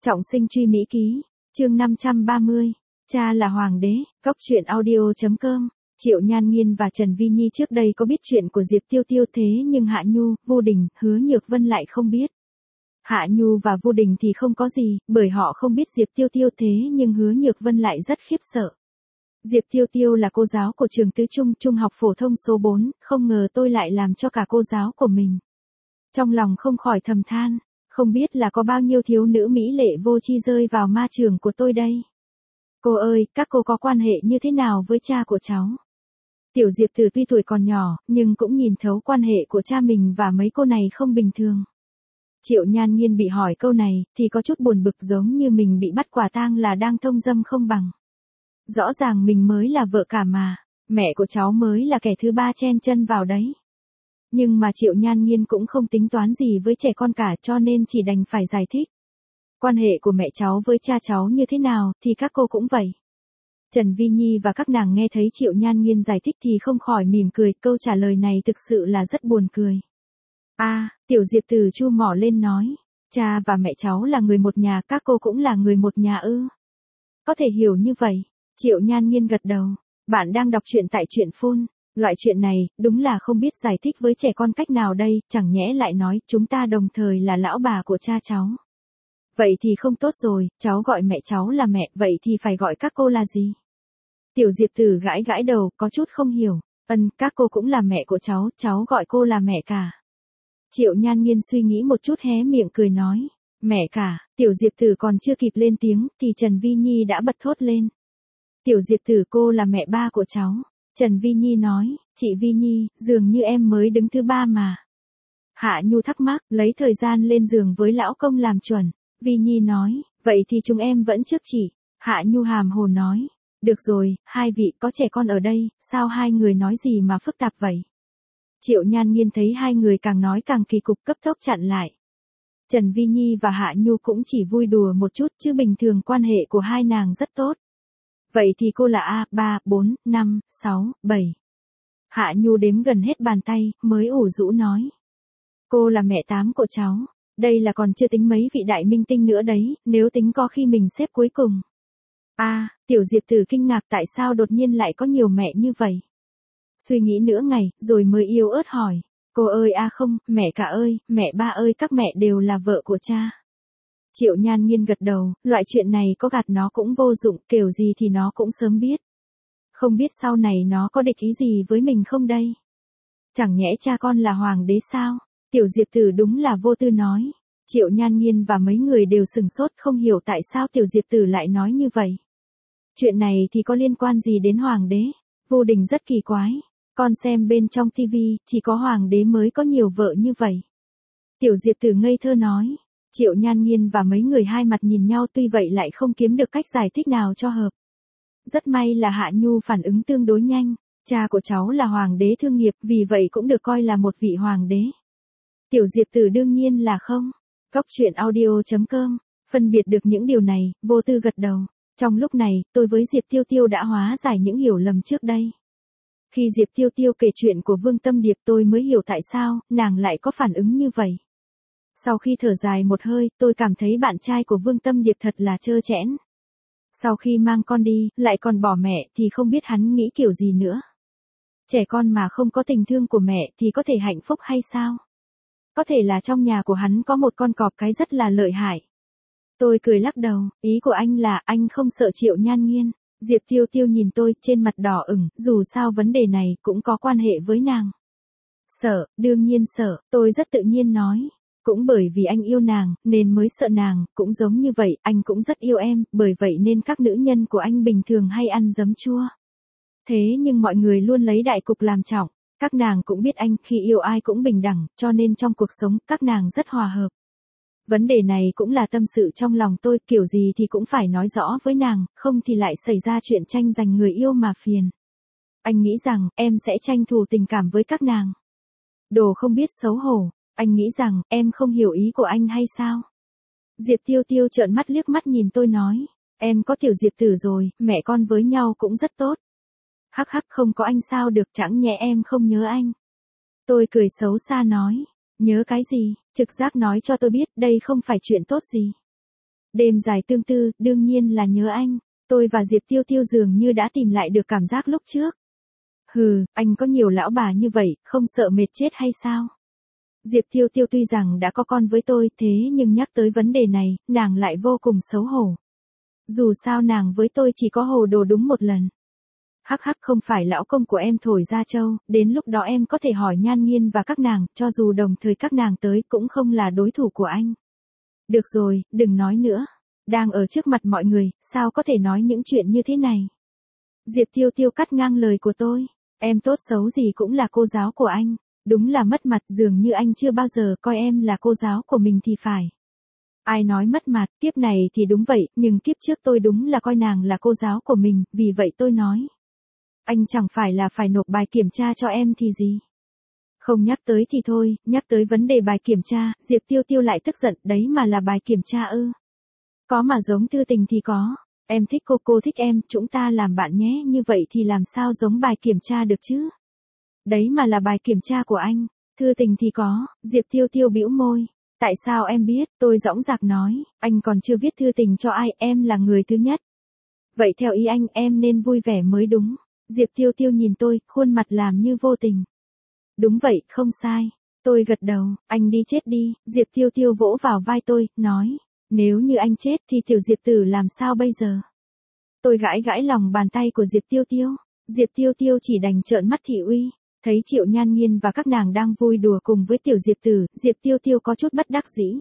Trọng sinh truy Mỹ ký, chương 530, cha là hoàng đế, góc truyện audio.com. Triệu Nhan Nghiên và Trần Vi Nhi trước đây có biết chuyện của Diệp Tiêu Tiêu thế nhưng Hạ Nhu, Vu Đình, Hứa Nhược Vân lại không biết. Hạ Nhu và Vu Đình thì không có gì, bởi họ không biết Diệp Tiêu Tiêu thế nhưng Hứa Nhược Vân lại rất khiếp sợ. Diệp Tiêu Tiêu là cô giáo của trường Tứ Trung, Trung học phổ thông số 4, không ngờ tôi lại làm cho cả cô giáo của mình. Trong lòng không khỏi thầm than, không biết là có bao nhiêu thiếu nữ mỹ lệ vô tri rơi vào ma trường của tôi đây. Cô ơi, các cô có quan hệ như thế nào với cha của cháu? Tiểu Diệp Tử tuy tuổi còn nhỏ, nhưng cũng nhìn thấu quan hệ của cha mình và mấy cô này không bình thường. Triệu Nhan Nghiên bị hỏi câu này, thì có chút buồn bực giống như mình bị bắt quả tang là đang thông dâm không bằng. Rõ ràng mình mới là vợ cả mà, mẹ của cháu mới là kẻ thứ ba chen chân vào đấy. Nhưng mà Triệu Nhan Nghiên cũng không tính toán gì với trẻ con cả cho nên chỉ đành phải giải thích. Quan hệ của mẹ cháu với cha cháu như thế nào thì các cô cũng vậy. Trần Vi Nhi và các nàng nghe thấy Triệu Nhan Nghiên giải thích thì không khỏi mỉm cười, câu trả lời này thực sự là rất buồn cười. Tiểu Diệp Tử chu mỏ lên nói, cha và mẹ cháu là người một nhà, các cô cũng là người một nhà ư? Có thể hiểu như vậy. Triệu Nhan Nghiên gật đầu, bạn đang đọc truyện tại truyện phun. Loại chuyện này, đúng là không biết giải thích với trẻ con cách nào đây, chẳng nhẽ lại nói chúng ta đồng thời là lão bà của cha cháu. Vậy thì không tốt rồi, cháu gọi mẹ cháu là mẹ, vậy thì phải gọi các cô là gì? Tiểu Diệp Tử gãi gãi đầu, có chút không hiểu, các cô cũng là mẹ của cháu gọi cô là mẹ cả. Triệu Nhan Nghiên suy nghĩ một chút hé miệng cười nói, mẹ cả, Tiểu Diệp Tử còn chưa kịp lên tiếng, thì Trần Vi Nhi đã bật thốt lên. Tiểu Diệp Tử, cô là mẹ ba của cháu. Trần Vi Nhi nói, chị Vi Nhi, dường như em mới đứng thứ ba mà. Hạ Nhu thắc mắc, lấy thời gian lên giường với lão công làm chuẩn. Vi Nhi nói, vậy thì chúng em vẫn trước chị. Hạ Nhu hàm hồ nói, được rồi, hai vị có trẻ con ở đây, sao hai người nói gì mà phức tạp vậy? Triệu Nhan Nghiên thấy hai người càng nói càng kỳ cục cấp tốc chặn lại. Trần Vi Nhi và Hạ Nhu cũng chỉ vui đùa một chút chứ bình thường quan hệ của hai nàng rất tốt. Vậy thì cô là A, 3, 4, 5, 6, 7. Hạ Nhu đếm gần hết bàn tay, mới ủ rũ nói. Cô là mẹ 8 của cháu. Đây là còn chưa tính mấy vị đại minh tinh nữa đấy, nếu tính có khi mình xếp cuối cùng. Tiểu Diệp Tử kinh ngạc tại sao đột nhiên lại có nhiều mẹ như vậy. Suy nghĩ nửa ngày, rồi mới yếu ớt hỏi. Cô ơi không, mẹ cả ơi, mẹ ba ơi, các mẹ đều là vợ của cha. Triệu Nhan Nghiên gật đầu, loại chuyện này có gạt nó cũng vô dụng, kiểu gì thì nó cũng sớm biết. Không biết sau này nó có địch ý gì với mình không đây? Chẳng nhẽ cha con là hoàng đế sao? Tiểu Diệp Tử đúng là vô tư nói. Triệu Nhan Nghiên và mấy người đều sừng sốt không hiểu tại sao Tiểu Diệp Tử lại nói như vậy. Chuyện này thì có liên quan gì đến hoàng đế? Vu Đình rất kỳ quái. Con xem bên trong tivi, chỉ có hoàng đế mới có nhiều vợ như vậy. Tiểu Diệp Tử ngây thơ nói. Triệu Nhan Nghiên và mấy người hai mặt nhìn nhau tuy vậy lại không kiếm được cách giải thích nào cho hợp. Rất may là Hạ Nhu phản ứng tương đối nhanh, cha của cháu là hoàng đế thương nghiệp vì vậy cũng được coi là một vị hoàng đế. Tiểu Diệp Tử đương nhiên là không. Góc truyện audio.com, phân biệt được những điều này, vô tư gật đầu. Trong lúc này, tôi với Diệp Tiêu Tiêu đã hóa giải những hiểu lầm trước đây. Khi Diệp Tiêu Tiêu kể chuyện của Vương Tâm Điệp tôi mới hiểu tại sao nàng lại có phản ứng như vậy. Sau khi thở dài một hơi, tôi cảm thấy bạn trai của Vương Tâm Điệp thật là trơ trẽn. Sau khi mang con đi, lại còn bỏ mẹ thì không biết hắn nghĩ kiểu gì nữa. Trẻ con mà không có tình thương của mẹ thì có thể hạnh phúc hay sao? Có thể là trong nhà của hắn có một con cọp cái rất là lợi hại. Tôi cười lắc đầu, ý của anh là anh không sợ Triệu Nhan Nghiên. Diệp Tiêu Tiêu nhìn tôi trên mặt đỏ ửng, dù sao vấn đề này cũng có quan hệ với nàng. Sợ, đương nhiên sợ, tôi rất tự nhiên nói. Cũng bởi vì anh yêu nàng, nên mới sợ nàng, cũng giống như vậy, anh cũng rất yêu em, bởi vậy nên các nữ nhân của anh bình thường hay ăn giấm chua. Thế nhưng mọi người luôn lấy đại cục làm trọng, các nàng cũng biết anh khi yêu ai cũng bình đẳng, cho nên trong cuộc sống, các nàng rất hòa hợp. Vấn đề này cũng là tâm sự trong lòng tôi, kiểu gì thì cũng phải nói rõ với nàng, không thì lại xảy ra chuyện tranh giành người yêu mà phiền. Anh nghĩ rằng, em sẽ tranh thủ tình cảm với các nàng. Đồ không biết xấu hổ. Anh nghĩ rằng, em không hiểu ý của anh hay sao? Diệp Tiêu Tiêu trợn mắt liếc mắt nhìn tôi nói, em có Tiểu Diệp Tử rồi, mẹ con với nhau cũng rất tốt. Hắc hắc, không có anh sao được, chẳng nhẽ em không nhớ anh. Tôi cười xấu xa nói, nhớ cái gì, trực giác nói cho tôi biết đây không phải chuyện tốt gì. Đêm dài tương tư, đương nhiên là nhớ anh. Tôi và Diệp Tiêu Tiêu dường như đã tìm lại được cảm giác lúc trước. Hừ, anh có nhiều lão bà như vậy, không sợ mệt chết hay sao? Diệp Tiêu Tiêu tuy rằng đã có con với tôi, thế nhưng nhắc tới vấn đề này, nàng lại vô cùng xấu hổ. Dù sao nàng với tôi chỉ có hồ đồ đúng một lần. Hắc hắc, không phải lão công của em thổi ra châu, đến lúc đó em có thể hỏi Nhan Nghiên và các nàng, cho dù đồng thời các nàng tới cũng không là đối thủ của anh. Được rồi, đừng nói nữa. Đang ở trước mặt mọi người, sao có thể nói những chuyện như thế này? Diệp Tiêu Tiêu cắt ngang lời của tôi. Em tốt xấu gì cũng là cô giáo của anh. Đúng là mất mặt, dường như anh chưa bao giờ coi em là cô giáo của mình thì phải. Ai nói mất mặt, kiếp này thì đúng vậy, nhưng kiếp trước tôi đúng là coi nàng là cô giáo của mình, vì vậy tôi nói. Anh chẳng phải là phải nộp bài kiểm tra cho em thì gì? Không nhắc tới thì thôi, nhắc tới vấn đề bài kiểm tra, Diệp Tiêu Tiêu lại tức giận, đấy mà là bài kiểm tra ư? Có mà giống thư tình thì có. Em thích cô thích em, chúng ta làm bạn nhé, như vậy thì làm sao giống bài kiểm tra được chứ? Đấy mà là bài kiểm tra của anh. Thư tình thì có, Diệp Tiêu Tiêu bĩu môi. Tại sao em biết, tôi dõng dạc nói, anh còn chưa viết thư tình cho ai, em là người thứ nhất. Vậy theo ý anh, em nên vui vẻ mới đúng. Diệp Tiêu Tiêu nhìn tôi, khuôn mặt làm như vô tình. Đúng vậy, không sai. Tôi gật đầu, anh đi chết đi, Diệp Tiêu Tiêu vỗ vào vai tôi, nói. Nếu như anh chết thì tiểu Diệp tử làm sao bây giờ? Tôi gãi gãi lòng bàn tay của Diệp Tiêu Tiêu. Diệp Tiêu Tiêu chỉ đành trợn mắt thị uy. Thấy Triệu Nhan Nghiên và các nàng đang vui đùa cùng với tiểu Diệp tử, Diệp Tiêu Tiêu có chút bất đắc dĩ.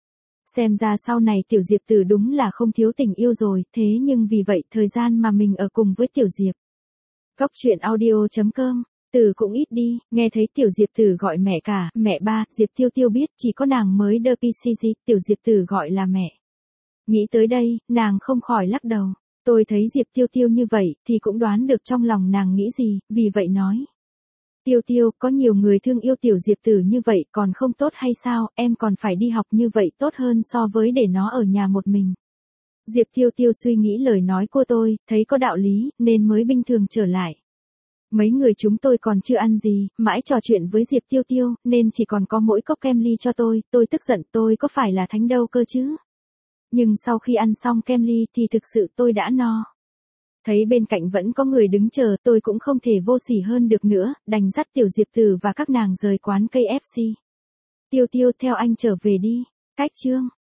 Xem ra sau này tiểu Diệp tử đúng là không thiếu tình yêu rồi, thế nhưng vì vậy thời gian mà mình ở cùng với tiểu Diệp. Cóc truyện audio.com, Tử cũng ít đi, nghe thấy tiểu Diệp tử gọi mẹ cả, mẹ ba, Diệp Tiêu Tiêu biết chỉ có nàng mới đơ PCG, tiểu Diệp tử gọi là mẹ. Nghĩ tới đây, nàng không khỏi lắc đầu. Tôi thấy Diệp Tiêu Tiêu như vậy, thì cũng đoán được trong lòng nàng nghĩ gì, vì vậy nói. Tiêu Tiêu, có nhiều người thương yêu tiểu Diệp tử như vậy còn không tốt hay sao, em còn phải đi học như vậy tốt hơn so với để nó ở nhà một mình. Diệp Tiêu Tiêu suy nghĩ lời nói của tôi, thấy có đạo lý, nên mới bình thường trở lại. Mấy người chúng tôi còn chưa ăn gì, mãi trò chuyện với Diệp Tiêu Tiêu, nên chỉ còn có mỗi cốc kem ly cho tôi tức giận tôi có phải là thánh đâu cơ chứ. Nhưng sau khi ăn xong kem ly thì thực sự tôi đã no. Thấy bên cạnh vẫn có người đứng chờ, tôi cũng không thể vô sỉ hơn được nữa, đành dắt tiểu Diệp tử và các nàng rời quán KFC. Tiêu Tiêu, theo anh trở về đi. Cách chương